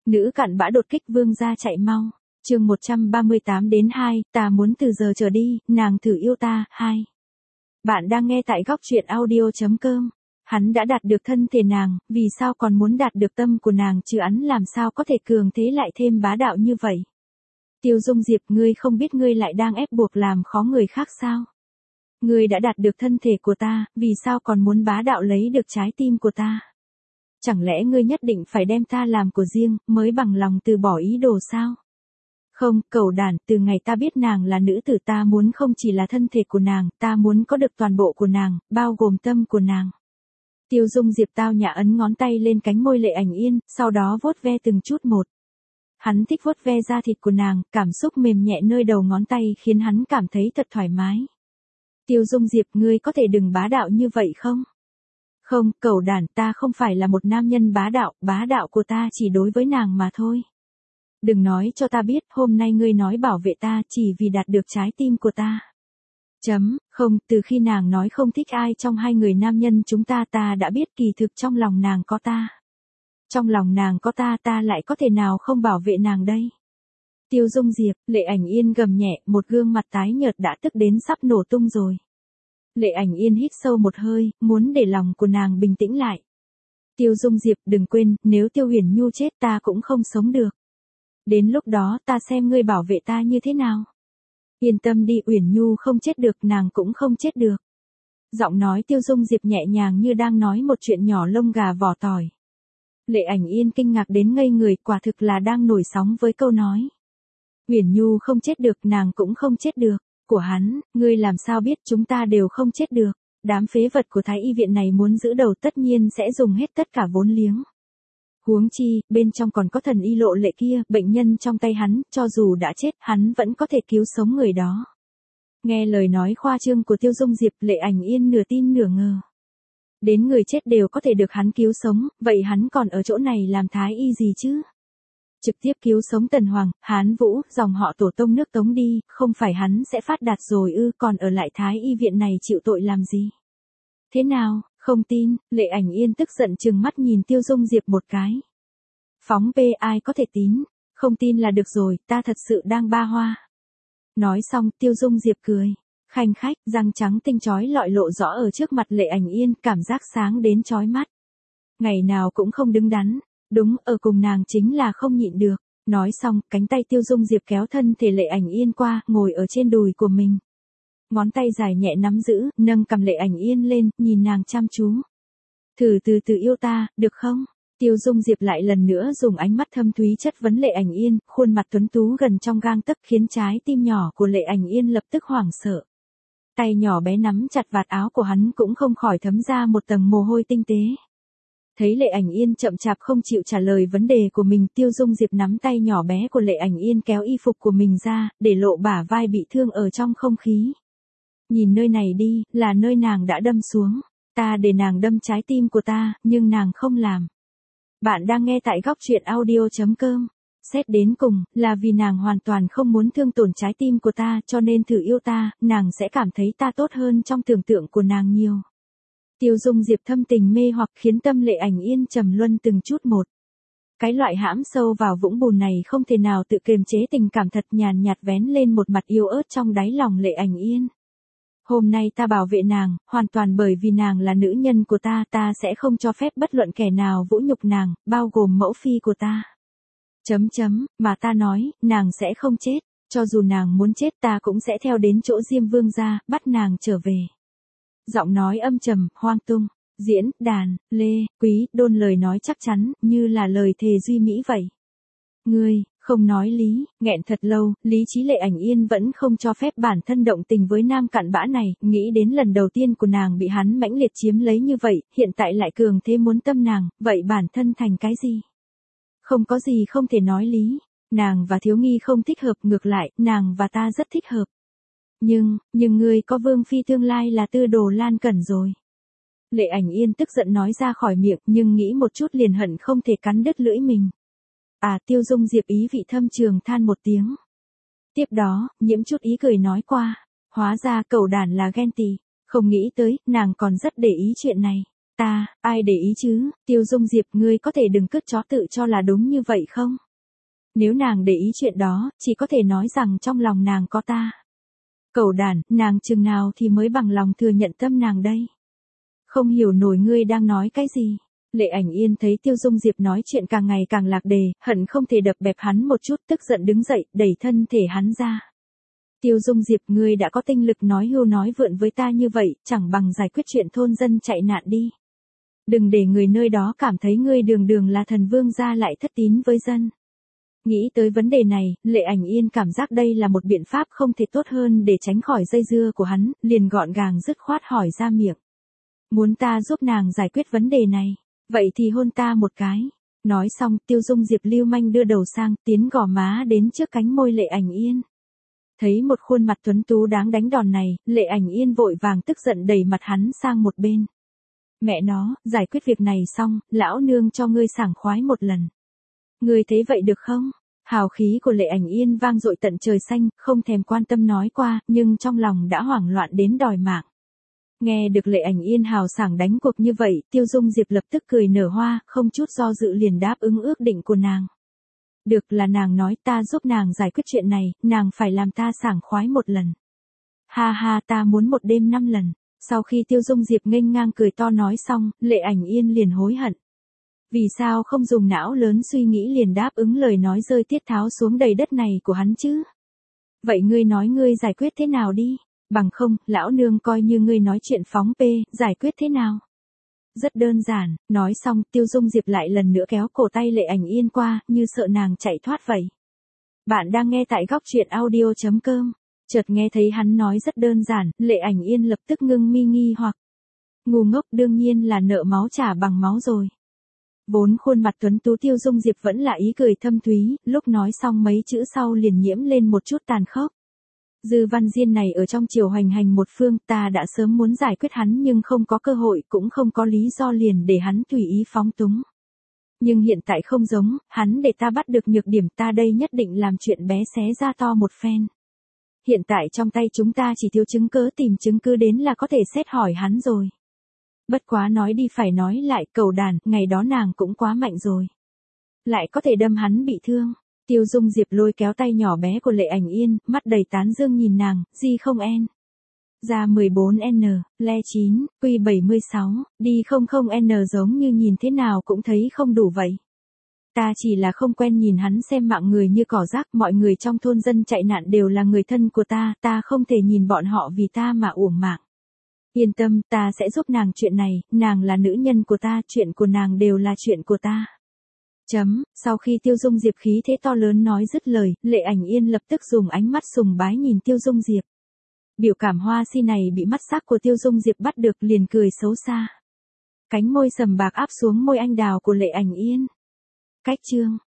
Nữ cặn bã đột kích vương gia chạy mau. Chương 138 đến 2, ta muốn từ giờ trở đi, nàng thử yêu ta, 2. Bạn đang nghe tại góc truyện audio.com. Hắn đã đạt được thân thể nàng, vì sao còn muốn đạt được tâm của nàng chứ hắn làm sao có thể cường thế lại thêm bá đạo như vậy. Tiêu Dung Diệp, ngươi không biết ngươi lại đang ép buộc làm khó người khác sao? Ngươi đã đạt được thân thể của ta, vì sao còn muốn bá đạo lấy được trái tim của ta? Chẳng lẽ ngươi nhất định phải đem ta làm của riêng, mới bằng lòng từ bỏ ý đồ sao? Không, cẩu đản, từ ngày ta biết nàng là nữ tử ta muốn không chỉ là thân thể của nàng, ta muốn có được toàn bộ của nàng, bao gồm tâm của nàng. Tiêu Dung Diệp tao nhã ấn ngón tay lên cánh môi Lệ Ảnh Yên, sau đó vuốt ve từng chút một. Hắn thích vuốt ve da thịt của nàng, cảm xúc mềm nhẹ nơi đầu ngón tay khiến hắn cảm thấy thật thoải mái. Tiêu Dung Diệp, ngươi có thể đừng bá đạo như vậy không? Không, cẩu đản, ta không phải là một nam nhân bá đạo của ta chỉ đối với nàng mà thôi. Đừng nói cho ta biết, hôm nay ngươi nói bảo vệ ta chỉ vì đạt được trái tim của ta. Không, từ khi nàng nói không thích ai trong hai người nam nhân chúng ta đã biết kỳ thực trong lòng nàng có ta. Trong lòng nàng có ta lại có thể nào không bảo vệ nàng đây? Tiêu Dung Diệp, Lệ Ảnh Yên gầm nhẹ, một gương mặt tái nhợt đã tức đến sắp nổ tung rồi. Lệ Ảnh Yên hít sâu một hơi, muốn để lòng của nàng bình tĩnh lại. Tiêu Dung Diệp, đừng quên, nếu Tiêu Huyền Nhu chết ta cũng không sống được. Đến lúc đó ta xem ngươi bảo vệ ta như thế nào. Yên tâm đi, Uyển Nhu không chết được, nàng cũng không chết được. Giọng nói Tiêu Dung Diệp nhẹ nhàng như đang nói một chuyện nhỏ lông gà vỏ tỏi. Lệ Ảnh Yên kinh ngạc đến ngây người, quả thực là đang nổi sóng với câu nói. Uyển Nhu không chết được, nàng cũng không chết được. Của hắn, ngươi làm sao biết chúng ta đều không chết được. Đám phế vật của Thái Y viện này muốn giữ đầu tất nhiên sẽ dùng hết tất cả vốn liếng. Huống chi, bên trong còn có thần y Lộ Lệ kia, bệnh nhân trong tay hắn, cho dù đã chết, hắn vẫn có thể cứu sống người đó. Nghe lời nói khoa trương của Tiêu Dung Diệp, Lệ Ảnh Yên nửa tin nửa ngờ. Đến người chết đều có thể được hắn cứu sống, vậy hắn còn ở chỗ này làm thái y gì chứ? Trực tiếp cứu sống Tần Hoàng, Hán Vũ, dòng họ tổ tông nước Tống đi, không phải hắn sẽ phát đạt rồi ư, còn ở lại Thái y viện này chịu tội làm gì? Thế nào, không tin? Lệ Ảnh Yên tức giận trừng mắt nhìn Tiêu Dung Diệp một cái. Phóng bê, ai có thể tín? Không tin là được rồi, ta thật sự đang ba hoa. Nói xong, Tiêu Dung Diệp cười. Khanh khách, răng trắng tinh chói lọi lộ rõ ở trước mặt Lệ Ảnh Yên, cảm giác sáng đến chói mắt. Ngày nào cũng không đứng đắn. Đúng, ở cùng nàng chính là không nhịn được. Nói xong, cánh tay Tiêu Dung Diệp kéo thân thể Lệ Ảnh Yên qua, ngồi ở trên đùi của mình. Ngón tay dài nhẹ nắm giữ, nâng cầm Lệ Ảnh Yên lên, nhìn nàng chăm chú. Thử từ từ yêu ta, được không? Tiêu Dung Diệp lại lần nữa dùng ánh mắt thâm thúy chất vấn Lệ Ảnh Yên, khuôn mặt tuấn tú gần trong gang tấc khiến trái tim nhỏ của Lệ Ảnh Yên lập tức hoảng sợ. Tay nhỏ bé nắm chặt vạt áo của hắn cũng không khỏi thấm ra một tầng mồ hôi tinh tế. Thấy Lệ Ảnh Yên chậm chạp không chịu trả lời vấn đề của mình, Tiêu Dung Diệp nắm tay nhỏ bé của Lệ Ảnh Yên kéo y phục của mình ra, để lộ bả vai bị thương ở trong không khí. Nhìn nơi này đi, là nơi nàng đã đâm xuống. Ta để nàng đâm trái tim của ta, nhưng nàng không làm. Bạn đang nghe tại góc truyện audio.com. Xét đến cùng, là vì nàng hoàn toàn không muốn thương tổn trái tim của ta, cho nên thử yêu ta, nàng sẽ cảm thấy ta tốt hơn trong tưởng tượng của nàng nhiều. Tiêu Dung Diệp thâm tình mê hoặc khiến tâm Lệ Ảnh Yên trầm luân từng chút một. Cái loại hãm sâu vào vũng bùn này không thể nào tự kiềm chế tình cảm thật nhàn nhạt vén lên một mặt yêu ớt trong đáy lòng Lệ Ảnh Yên. Hôm nay ta bảo vệ nàng, hoàn toàn bởi vì nàng là nữ nhân của ta sẽ không cho phép bất luận kẻ nào vũ nhục nàng, bao gồm mẫu phi của ta. Mà ta nói, nàng sẽ không chết, cho dù nàng muốn chết ta cũng sẽ theo đến chỗ Diêm Vương gia, bắt nàng trở về. Giọng nói âm trầm, hoang tung, diễn, đàn, lê, quý, đôn lời nói chắc chắn, như là lời thề duy mỹ vậy. Ngươi, không nói lý, nghẹn thật lâu, lý trí Lệ Ảnh Yên vẫn không cho phép bản thân động tình với nam cặn bã này, nghĩ đến lần đầu tiên của nàng bị hắn mãnh liệt chiếm lấy như vậy, hiện tại lại cường thế muốn tâm nàng, vậy bản thân thành cái gì? Không có gì không thể nói lý, nàng và Thiếu Nghi không thích hợp, ngược lại, nàng và ta rất thích hợp. Nhưng ngươi có vương phi tương lai là Tư Đồ Lan Cẩn rồi. Lệ Ảnh Yên tức giận nói ra khỏi miệng, nhưng nghĩ một chút liền hận không thể cắn đứt lưỡi mình. Tiêu Dung Diệp ý vị thâm trường than một tiếng. Tiếp đó, nhiễm chút ý cười nói qua, hóa ra cẩu đản là ghen tị, không nghĩ tới, nàng còn rất để ý chuyện này. Ai để ý chứ, Tiêu Dung Diệp ngươi có thể đừng cứt chó tự cho là đúng như vậy không? Nếu nàng để ý chuyện đó, chỉ có thể nói rằng trong lòng nàng có ta. Cẩu đản, nàng chừng nào thì mới bằng lòng thừa nhận tâm nàng đây? Không hiểu nổi ngươi đang nói cái gì. Lệ Ảnh Yên thấy Tiêu Dung Diệp nói chuyện càng ngày càng lạc đề, hận không thể đập bẹp hắn một chút, tức giận đứng dậy, đẩy thân thể hắn ra. Tiêu Dung Diệp, ngươi đã có tinh lực nói hưu nói vượn với ta như vậy, chẳng bằng giải quyết chuyện thôn dân chạy nạn đi. Đừng để người nơi đó cảm thấy ngươi đường đường là thần vương gia lại thất tín với dân. Nghĩ tới vấn đề này, Lệ Ảnh Yên cảm giác đây là một biện pháp không thể tốt hơn để tránh khỏi dây dưa của hắn, liền gọn gàng dứt khoát hỏi ra miệng. Muốn ta giúp nàng giải quyết vấn đề này, vậy thì hôn ta một cái. Nói xong, Tiêu Dung Diệp lưu manh đưa đầu sang, tiến gò má đến trước cánh môi Lệ Ảnh Yên. Thấy một khuôn mặt tuấn tú đáng đánh đòn này, Lệ Ảnh Yên vội vàng tức giận đẩy mặt hắn sang một bên. Mẹ nó, giải quyết việc này xong, lão nương cho ngươi sảng khoái một lần. Ngươi thấy vậy được không? Hào khí của Lệ Ảnh Yên vang dội tận trời xanh, không thèm quan tâm nói qua, nhưng trong lòng đã hoảng loạn đến đòi mạng. Nghe được Lệ Ảnh Yên hào sảng đánh cuộc như vậy, Tiêu Dung Diệp lập tức cười nở hoa, không chút do dự liền đáp ứng ước định của nàng. Được, là nàng nói, ta giúp nàng giải quyết chuyện này, nàng phải làm ta sảng khoái một lần. Ha ha, ta muốn một đêm 5 lần. Sau khi Tiêu Dung Diệp nghênh ngang cười to nói xong, Lệ Ảnh Yên liền hối hận. Vì sao không dùng não lớn suy nghĩ liền đáp ứng lời nói rơi tiết tháo xuống đầy đất này của hắn chứ? Vậy ngươi nói ngươi giải quyết thế nào đi? Bằng không, lão nương coi như ngươi nói chuyện phóng pê, giải quyết thế nào? Rất đơn giản, nói xong, Tiêu Dung Diệp lại lần nữa kéo cổ tay Lệ Ảnh Yên qua, như sợ nàng chạy thoát vậy. Bạn đang nghe tại góc truyện audio.com. Chợt nghe thấy hắn nói rất đơn giản, Lệ Ảnh Yên lập tức ngưng mi nghi hoặc. Ngu ngốc, đương nhiên là nợ máu trả bằng máu rồi. Vốn khuôn mặt tuấn tú Tiêu Dung Diệp vẫn là ý cười thâm thúy, lúc nói xong mấy chữ sau liền nhiễm lên một chút tàn khốc. Dư Văn Diên này ở trong triều hoành hành một phương, ta đã sớm muốn giải quyết hắn nhưng không có cơ hội, cũng không có lý do liền để hắn tùy ý phóng túng. Nhưng hiện tại không giống, hắn để ta bắt được nhược điểm, ta đây nhất định làm chuyện bé xé ra to một phen. Hiện tại trong tay chúng ta chỉ thiếu chứng cớ, tìm chứng cứ đến là có thể xét hỏi hắn rồi. Bất quá nói đi phải nói lại, cẩu đàn, ngày đó nàng cũng quá mạnh rồi. Lại có thể đâm hắn bị thương. Tiêu Dung Diệp lôi kéo tay nhỏ bé của Lệ Ảnh Yên, mắt đầy tán dương nhìn nàng, di không en. Ra 14N, le 9, quy 76, đi 00N giống như nhìn thế nào cũng thấy không đủ vậy. Ta chỉ là không quen nhìn hắn xem mạng người như cỏ rác, mọi người trong thôn dân chạy nạn đều là người thân của ta không thể nhìn bọn họ vì ta mà uổng mạng. Yên tâm, ta sẽ giúp nàng chuyện này, nàng là nữ nhân của ta, chuyện của nàng đều là chuyện của ta. Sau khi Tiêu Dung Diệp khí thế to lớn nói dứt lời, Lệ Ảnh Yên lập tức dùng ánh mắt sùng bái nhìn Tiêu Dung Diệp. Biểu cảm hoa si này bị mắt sắc của Tiêu Dung Diệp bắt được liền cười xấu xa. Cánh môi sầm bạc áp xuống môi anh đào của Lệ Ảnh Yên. Cách chương